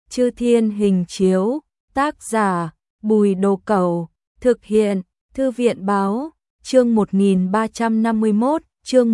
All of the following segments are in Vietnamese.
Chư Thiên Hình Chiếu, tác giả, Bùi Đồ Cẩu, thực hiện, Thư viện báo, chương 1351, chương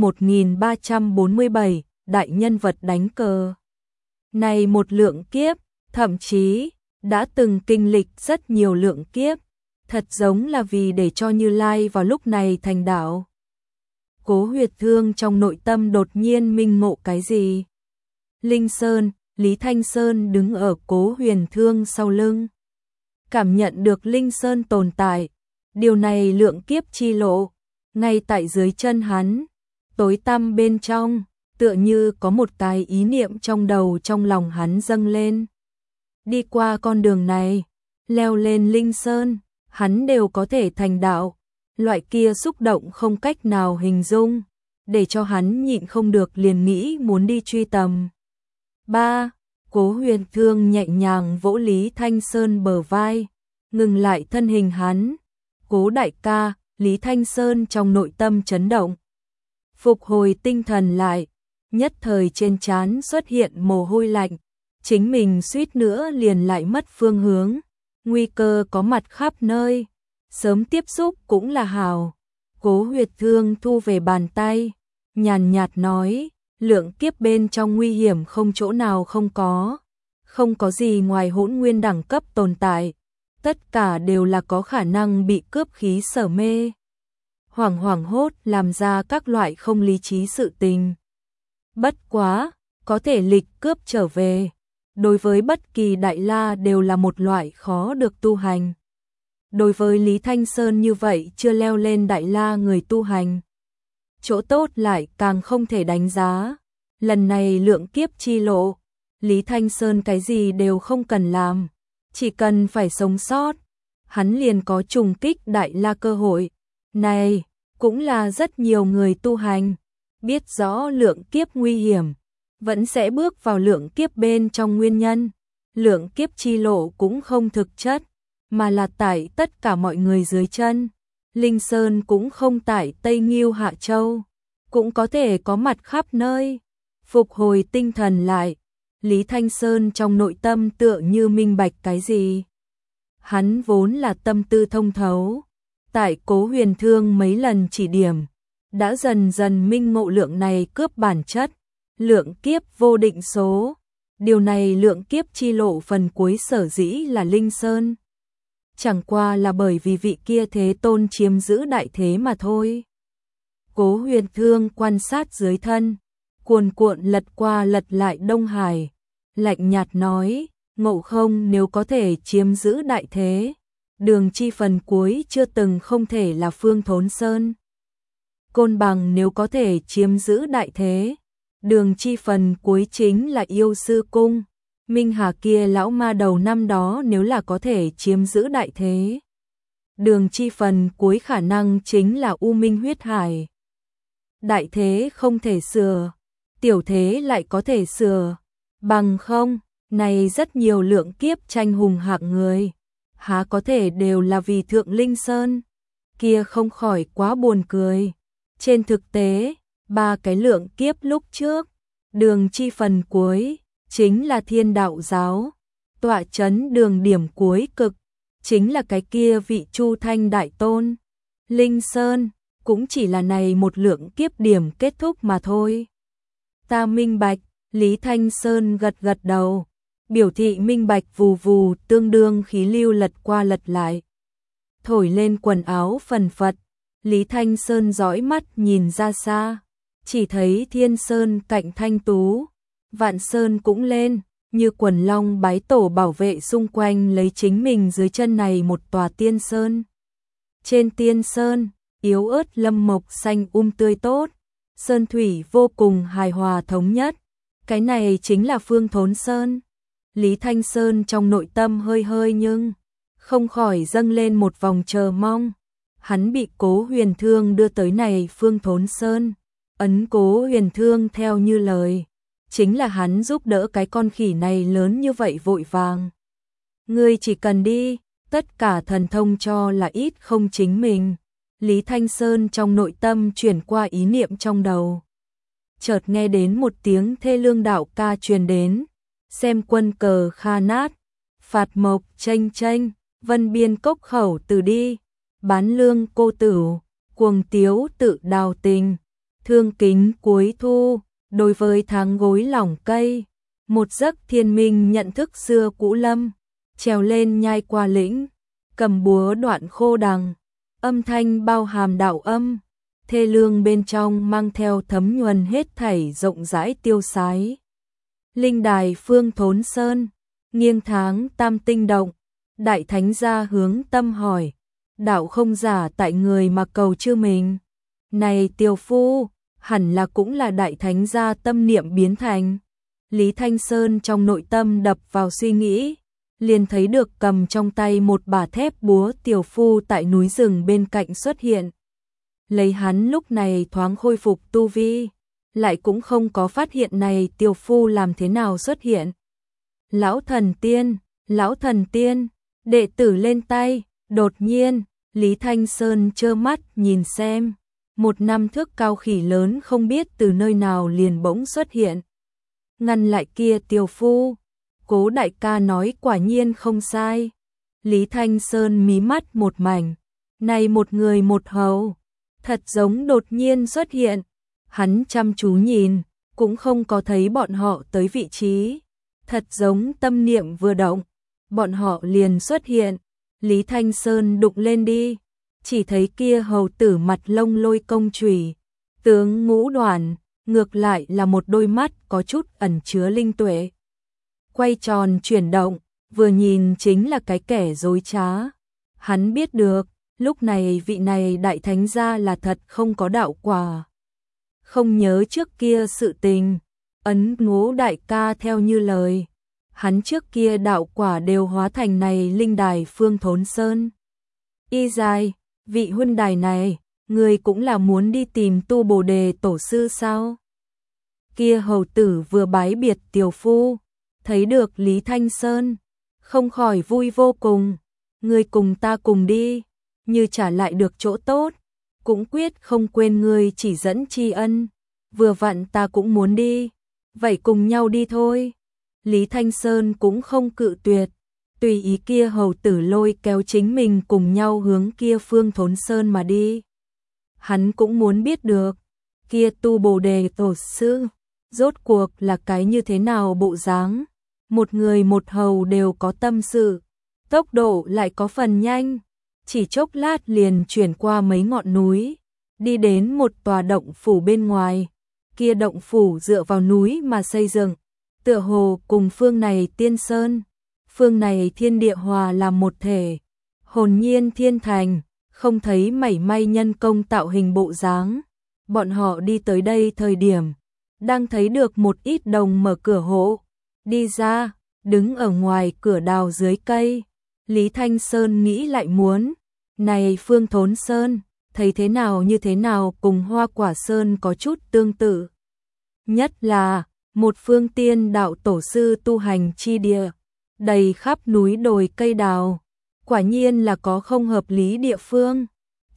1347, đại nhân vật đánh cờ. Này một lượng kiếp, thậm chí, đã từng kinh lịch rất nhiều lượng kiếp, thật giống là vì để cho Như Lai vào lúc này thành đạo. Cố Huyệt Thương trong nội tâm đột nhiên minh ngộ cái gì? Linh Sơn, Lý Thanh Sơn đứng ở Cố Huyền Thương sau lưng. Cảm nhận được Linh Sơn tồn tại, điều này lượng kiếp chi lộ, ngay tại dưới chân hắn, tối tăm bên trong, tựa như có một cái ý niệm trong đầu trong lòng hắn dâng lên. Đi qua con đường này, leo lên Linh Sơn, hắn đều có thể thành đạo, loại kia xúc động không cách nào hình dung, để cho hắn nhịn không được liền nghĩ muốn đi truy tầm. 3. Cố Huyền Thương nhẹ nhàng vỗ Lý Thanh Sơn bờ vai, ngừng lại thân hình hắn. Cố đại ca, Lý Thanh Sơn trong nội tâm chấn động. Phục hồi tinh thần lại, nhất thời trên trán xuất hiện mồ hôi lạnh, chính mình suýt nữa liền lại mất phương hướng, nguy cơ có mặt khắp nơi, sớm tiếp xúc cũng là hào. Cố Huyệt Thương thu về bàn tay, nhàn nhạt nói, lượng kiếp bên trong nguy hiểm không chỗ nào không có gì ngoài hỗn nguyên đẳng cấp tồn tại, tất cả đều là có khả năng bị cướp khí sở mê, hoảng hốt làm ra các loại không lý trí sự tình. Bất quá, có thể lịch cướp trở về, đối với bất kỳ đại la đều là một loại khó được tu hành. Đối với Lý Thanh Sơn như vậy chưa leo lên đại la người tu hành, chỗ tốt lại càng không thể đánh giá. Lần này lượng kiếp chi lộ, Lý Thanh Sơn cái gì đều không cần làm, chỉ cần phải sống sót, hắn liền có trùng kích đại la cơ hội. Này, cũng là rất nhiều người tu hành, biết rõ lượng kiếp nguy hiểm, vẫn sẽ bước vào lượng kiếp bên trong nguyên nhân. Lượng kiếp chi lộ cũng không thực chất, mà là tại tất cả mọi người dưới chân. Linh Sơn cũng không tại Tây Nghiêu Hạ Châu, cũng có thể có mặt khắp nơi. Phục hồi tinh thần lại, Lý Thanh Sơn trong nội tâm tựa như minh bạch cái gì. Hắn vốn là tâm tư thông thấu, tại Cố Huyền Thương mấy lần chỉ điểm, đã dần dần minh ngộ lượng này cướp bản chất, lượng kiếp vô định số. Điều này lượng kiếp chi lộ phần cuối sở dĩ là Linh Sơn, chẳng qua là bởi vì vị kia thế tôn chiếm giữ đại thế mà thôi. Cố Huyền Thương quan sát dưới thân, cuồn cuộn lật qua lật lại Đông Hải, lạnh nhạt nói, Ngộ Không nếu có thể chiếm giữ đại thế, Đường Chi phần cuối chưa từng không thể là Phương Thốn Sơn. Côn Bằng nếu có thể chiếm giữ đại thế, Đường Chi phần cuối chính là Yêu Sư Cung. Minh Hà kia lão ma đầu năm đó nếu là có thể chiếm giữ đại thế, Đường Chi phần cuối khả năng chính là U Minh Huyết Hải. Đại thế không thể sửa, tiểu thế lại có thể sửa, bằng không, này rất nhiều lượng kiếp tranh hùng hạng người, há có thể đều là vì Thượng Linh Sơn, kia không khỏi quá buồn cười. Trên thực tế, 3 cái lượng kiếp lúc trước, Đường Chi phần cuối chính là Thiên Đạo Giáo, tọa chấn đường điểm cuối cực, chính là cái kia vị Chu Thanh Đại Tôn. Linh Sơn cũng chỉ là này một lượng kiếp điểm kết thúc mà thôi. Ta minh bạch, Lý Thanh Sơn gật gật đầu, biểu thị minh bạch. Vù vù, tương đương khí lưu lật qua lật lại, thổi lên quần áo phần phật. Lý Thanh Sơn dõi mắt nhìn ra xa, chỉ thấy Thiên Sơn cạnh Thanh Tú, Vạn Sơn cũng lên, như quần long bái tổ bảo vệ xung quanh lấy chính mình dưới chân này một tòa Tiên Sơn. Trên Tiên Sơn, yếu ớt lâm mộc xanh tươi tốt, sơn thủy vô cùng hài hòa thống nhất. Cái này chính là Phương Thốn Sơn. Lý Thanh Sơn trong nội tâm hơi nhưng không khỏi dâng lên một vòng chờ mong. Hắn bị Cố Huyền Thương đưa tới này Phương Thốn Sơn, ấn Cố Huyền Thương theo như lời, chính là hắn giúp đỡ cái con khỉ này lớn như vậy vội vàng. Ngươi chỉ cần đi, tất cả thần thông cho là ít không chính mình. Lý Thanh Sơn trong nội tâm chuyển qua ý niệm trong đầu. Chợt nghe đến một tiếng thê lương đạo ca truyền đến, xem quân cờ kha nát, phạt mộc chênh chênh, vân biên cốc khẩu từ đi, bán lương cô tửu, cuồng tiếu tự đào tình, thương kính cuối thu, đối với tháng gối lỏng cây, một giấc thiên minh nhận thức xưa cũ lâm, trèo lên nhai qua lĩnh, cầm búa đoạn khô đằng, âm thanh bao hàm đạo âm, thê lương bên trong mang theo thấm nhuần hết thảy rộng rãi tiêu sái. Linh đài phương thốn sơn, nghiêng tháng tam tinh động, đại thánh gia hướng tâm hỏi, đạo không giả tại người mà cầu chư mình. Này tiểu phu, hẳn là cũng là đại thánh gia tâm niệm biến thành. Lý Thanh Sơn trong nội tâm đập vào suy nghĩ, liền thấy được cầm trong tay một bả thép búa tiểu phu tại núi rừng bên cạnh xuất hiện. Lấy hắn lúc này thoáng khôi phục tu vi, lại cũng không có phát hiện này tiểu phu làm thế nào xuất hiện. Lão thần tiên, đệ tử lên tay, đột nhiên, Lý Thanh Sơn trơ mắt nhìn xem, một năm thước cao khỉ lớn không biết từ nơi nào liền bỗng xuất hiện. Ngăn lại kia tiểu phu, Cố đại ca nói quả nhiên không sai. Lý Thanh Sơn mí mắt một mảnh, này một người một hầu, thật giống đột nhiên xuất hiện. Hắn chăm chú nhìn, cũng không có thấy bọn họ tới vị trí, thật giống tâm niệm vừa động, bọn họ liền xuất hiện. Lý Thanh Sơn đụng lên đi, chỉ thấy kia hầu tử mặt lông lôi công chùy, tướng ngũ đoàn, ngược lại là một đôi mắt có chút ẩn chứa linh tuệ. Quay tròn chuyển động, vừa nhìn chính là cái kẻ dối trá. Hắn biết được, lúc này vị này đại thánh gia là thật không có đạo quả. Không nhớ trước kia sự tình, ấn Ngũ đại ca theo như lời. Hắn trước kia đạo quả đều hóa thành này linh đài phương thốn sơn. Y dài, vị huynh đài này, người cũng là muốn đi tìm tu Bồ Đề tổ sư sao? Kia hầu tử vừa bái biệt tiểu phu, thấy được Lý Thanh Sơn, không khỏi vui vô cùng. Ngươi cùng ta cùng đi, như trả lại được chỗ tốt, cũng quyết không quên ngươi chỉ dẫn tri ân. Vừa vặn ta cũng muốn đi, vậy cùng nhau đi thôi. Lý Thanh Sơn cũng không cự tuyệt, tùy ý kia hầu tử lôi kéo chính mình cùng nhau hướng kia phương thốn sơn mà đi. Hắn cũng muốn biết được, kia tu Bồ Đề tổ sư, rốt cuộc là cái như thế nào bộ dáng. Một người một hầu đều có tâm sự, tốc độ lại có phần nhanh, chỉ chốc lát liền chuyển qua mấy ngọn núi, đi đến một tòa động phủ bên ngoài. Kia động phủ dựa vào núi mà xây dựng, tựa hồ cùng phương này tiên sơn, phương này thiên địa hòa làm một thể, hồn nhiên thiên thành, không thấy mảy may nhân công tạo hình bộ dáng. Bọn họ đi tới đây thời điểm, đang thấy được một ít đồng mở cửa hộ, đi ra, đứng ở ngoài cửa đào dưới cây. Lý Thanh Sơn nghĩ lại muốn, này phương thốn sơn, thấy thế nào như thế nào cùng Hoa Quả Sơn có chút tương tự. Nhất là, một phương tiên đạo tổ sư tu hành chi địa, đầy khắp núi đồi cây đào, quả nhiên là có không hợp lý địa phương.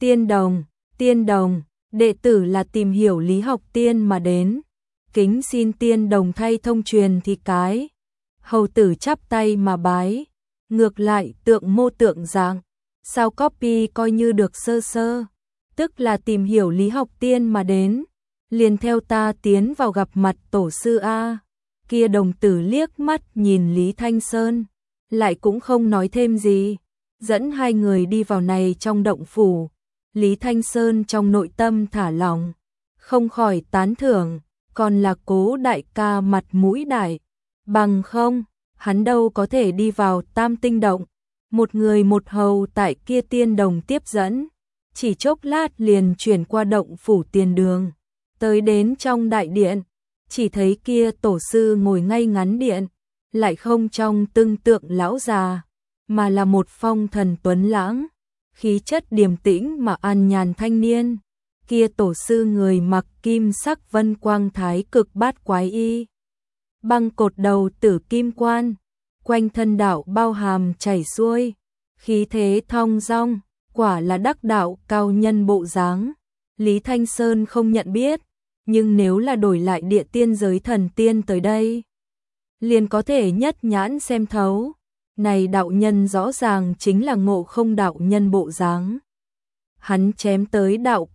Tiên đồng, đệ tử là tìm hiểu lý học tiên mà đến, kính xin tiên đồng thay thông truyền thì cái. Hầu tử chắp tay mà bái, ngược lại tượng mô tượng dạng, sao copy coi như được sơ sơ, tức là tìm hiểu lý học tiên mà đến, liền theo ta tiến vào gặp mặt tổ sư A. Kia đồng tử liếc mắt nhìn Lý Thanh Sơn, lại cũng không nói thêm gì, dẫn hai người đi vào này trong động phủ. Lý Thanh Sơn trong nội tâm thả lòng, không khỏi tán thưởng, còn là Cố đại ca mặt mũi đại, bằng không, hắn đâu có thể đi vào tam tinh động. Một người một hầu tại kia tiên đồng tiếp dẫn, chỉ chốc lát liền chuyển qua động phủ tiền đường, tới đến trong đại điện, chỉ thấy kia tổ sư ngồi ngay ngắn điện, lại không trong tương tượng lão già, mà là một phong thần tuấn lãng, khí chất điềm tĩnh mà an nhàn thanh niên. Kia tổ sư người mặc kim sắc vân quang thái cực bát quái y, băng cột đầu tử kim quan, quanh thân đạo bao hàm chảy xuôi, khí thế thong dong, quả là đắc đạo cao nhân bộ dáng. Lý Thanh Sơn không nhận biết, nhưng nếu là đổi lại địa tiên giới thần tiên tới đây, liền có thể nhất nhãn xem thấu. Này đạo nhân rõ ràng chính là Ngộ Không đạo nhân bộ dáng. Hắn chém tới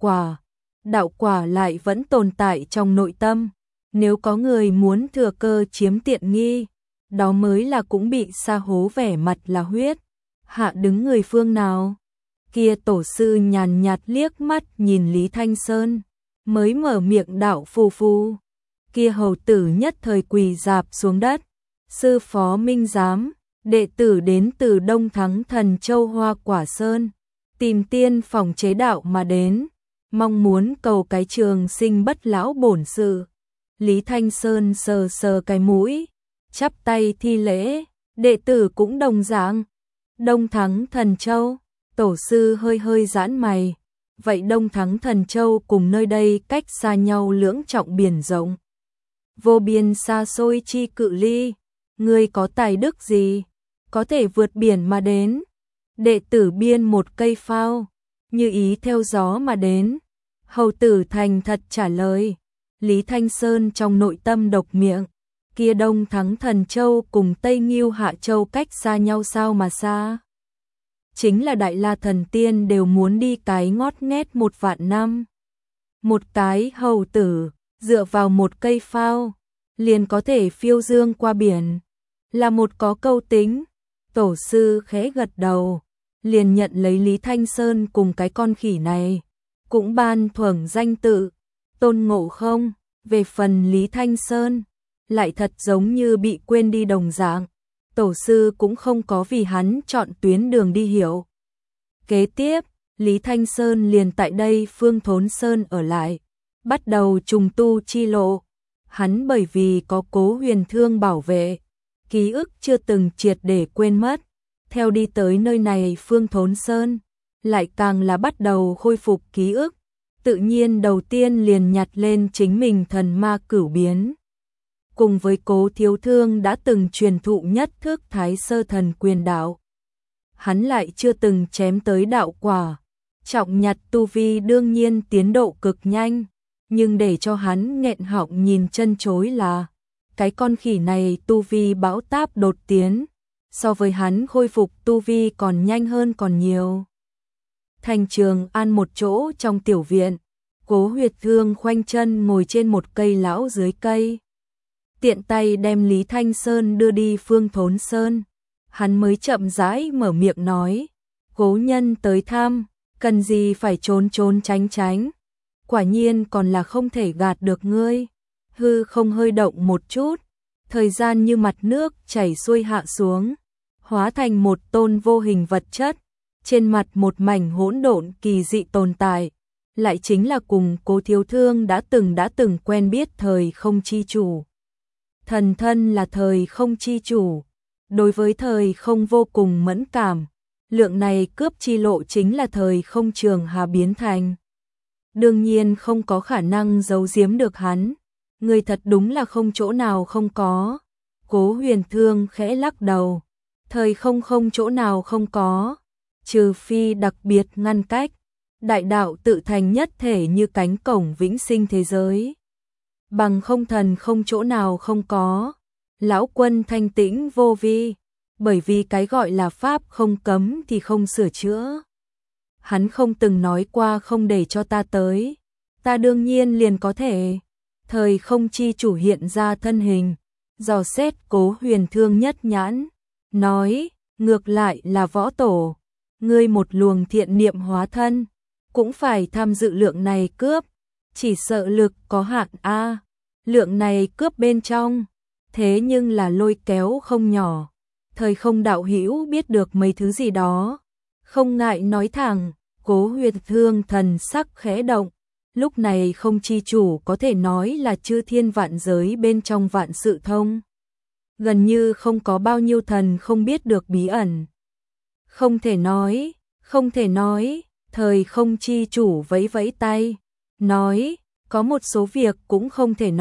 đạo quả lại vẫn tồn tại trong nội tâm. Nếu có người muốn thừa cơ chiếm tiện nghi, đó mới là cũng bị sa hố vẻ mặt là huyết. Hạ đứng người phương nào? Kia tổ sư nhàn nhạt liếc mắt nhìn Lý Thanh Sơn, mới mở miệng đạo phù phù. Kia hầu tử nhất thời quỳ rạp xuống đất. Sư phó minh giám, đệ tử đến từ Đông Thắng Thần Châu Hoa Quả Sơn, tìm tiên phòng chế đạo mà đến, mong muốn cầu cái trường sinh bất lão bổn sự. Lý Thanh Sơn sờ sờ cái mũi, chắp tay thi lễ, đệ tử cũng đồng dạng. Đông Thắng Thần Châu, tổ sư hơi hơi giãn mày, vậy Đông Thắng Thần Châu cùng nơi đây cách xa nhau lưỡng trọng biển rộng. Vô biên xa xôi chi cự ly, ngươi có tài đức gì, có thể vượt biển mà đến. Đệ tử biên một cây phao, như ý theo gió mà đến. Hầu tử thành thật trả lời. Lý Thanh Sơn trong nội tâm độc miệng, kia Đông Thắng Thần Châu cùng Tây Nghiêu Hạ Châu cách xa nhau sao mà xa. Chính là Đại La Thần Tiên đều muốn đi cái ngót nghét 1 vạn năm. Một cái hầu tử, dựa vào một cây phao, liền có thể phiêu dương qua biển. Là một có câu tính. Tổ sư khẽ gật đầu, liền nhận lấy Lý Thanh Sơn cùng cái con khỉ này, cũng ban thuần danh tự, Tôn Ngộ Không. Về phần Lý Thanh Sơn, lại thật giống như bị quên đi đồng dạng. Tổ sư cũng không có vì hắn chọn tuyến đường đi hiểu. Kế tiếp, Lý Thanh Sơn liền tại đây Phương Thốn Sơn ở lại, bắt đầu trùng tu chi lộ. Hắn bởi vì có Cố Huyền Thương bảo vệ, ký ức chưa từng triệt để quên mất. Theo đi tới nơi này Phương Thốn Sơn, lại càng là bắt đầu khôi phục ký ức. Tự nhiên đầu tiên liền nhặt lên chính mình thần ma cửu biến. Cùng với Cố Thiếu Thương đã từng truyền thụ nhất thức Thái Sơ Thần Quyền đạo. Hắn lại chưa từng chém tới đạo quả. Trọng nhặt tu vi đương nhiên tiến độ cực nhanh. Nhưng để cho hắn nghẹn họng nhìn chân chối là cái con khỉ này tu vi bão táp đột tiến. So với hắn khôi phục tu vi còn nhanh hơn còn nhiều. Thành Trường An một chỗ trong tiểu viện, Cố Huyệt Thương khoanh chân ngồi trên một cây lão dưới cây. Tiện tay đem Lý Thanh Sơn đưa đi Phương Thốn Sơn. Hắn mới chậm rãi mở miệng nói, cố nhân tới thăm, cần gì phải trốn trốn tránh tránh. Quả nhiên còn là không thể gạt được ngươi. Hư không hơi động một chút, thời gian như mặt nước chảy xuôi hạ xuống, hóa thành một tôn vô hình vật chất. Trên mặt một mảnh hỗn độn kỳ dị tồn tại, lại chính là cùng Cố Thiếu Thương đã từng quen biết thời không chi chủ. Thần thân là thời không chi chủ, đối với thời không vô cùng mẫn cảm, lượng này cướp chi lộ chính là thời không trường hà biến thành. Đương nhiên không có khả năng giấu giếm được hắn, người thật đúng là không chỗ nào không có. Cố Huyền Thương khẽ lắc đầu, thời không không chỗ nào không có, trừ phi đặc biệt ngăn cách, đại đạo tự thành nhất thể như cánh cổng vĩnh sinh thế giới. Bằng không thần không chỗ nào không có. Lão quân thanh tĩnh vô vi, bởi vì cái gọi là pháp không cấm thì không sửa chữa. Hắn không từng nói qua không để cho ta tới, ta đương nhiên liền có thể. Thời không chi chủ hiện ra thân hình, dò xét Cố Huyền Thương nhất nhãn, nói, ngược lại là võ tổ, ngươi một luồng thiện niệm hóa thân, cũng phải tham dự lượng này cướp, chỉ sợ lực có hạn a. Lượng này cướp bên trong, thế nhưng là lôi kéo không nhỏ. Thời không đạo hữu biết được mấy thứ gì đó, không ngại nói thẳng. Cố Huyền Thương thần sắc khẽ động, lúc này không chi chủ có thể nói là chư thiên vạn giới bên trong vạn sự thông. Gần như không có bao nhiêu thần không biết được bí ẩn. Không thể nói, thời không chi chủ vẫy vẫy tay, nói, có một số việc cũng không thể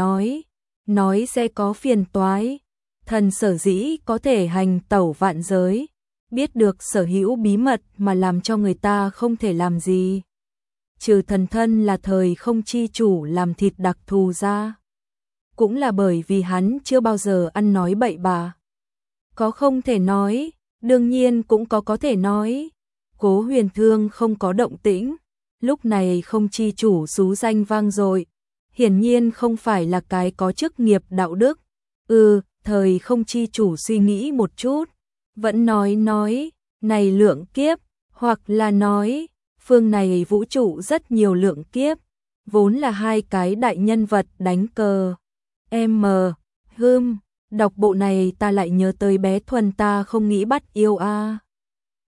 nói sẽ có phiền toái. Thần sở dĩ có thể hành tẩu vạn giới, biết được sở hữu bí mật mà làm cho người ta không thể làm gì. Trừ thần thân là thời không chi chủ làm thịt đặc thù ra. cũng là bởi vì hắn chưa bao giờ ăn nói bậy bạ. Có không thể nói, đương nhiên cũng có thể nói. Cố Huyền Thương không có động tĩnh, lúc này không chi chủ xú danh vang dội, hiển nhiên không phải là cái có chức nghiệp đạo đức. Thời không chi chủ suy nghĩ một chút, vẫn nói, này lượng kiếp, hoặc là nói, phương này vũ trụ rất nhiều lượng kiếp, vốn là hai cái đại nhân vật đánh cờ. Đọc bộ này ta lại nhớ tới bé Thuần ta không nghĩ bắt yêu a.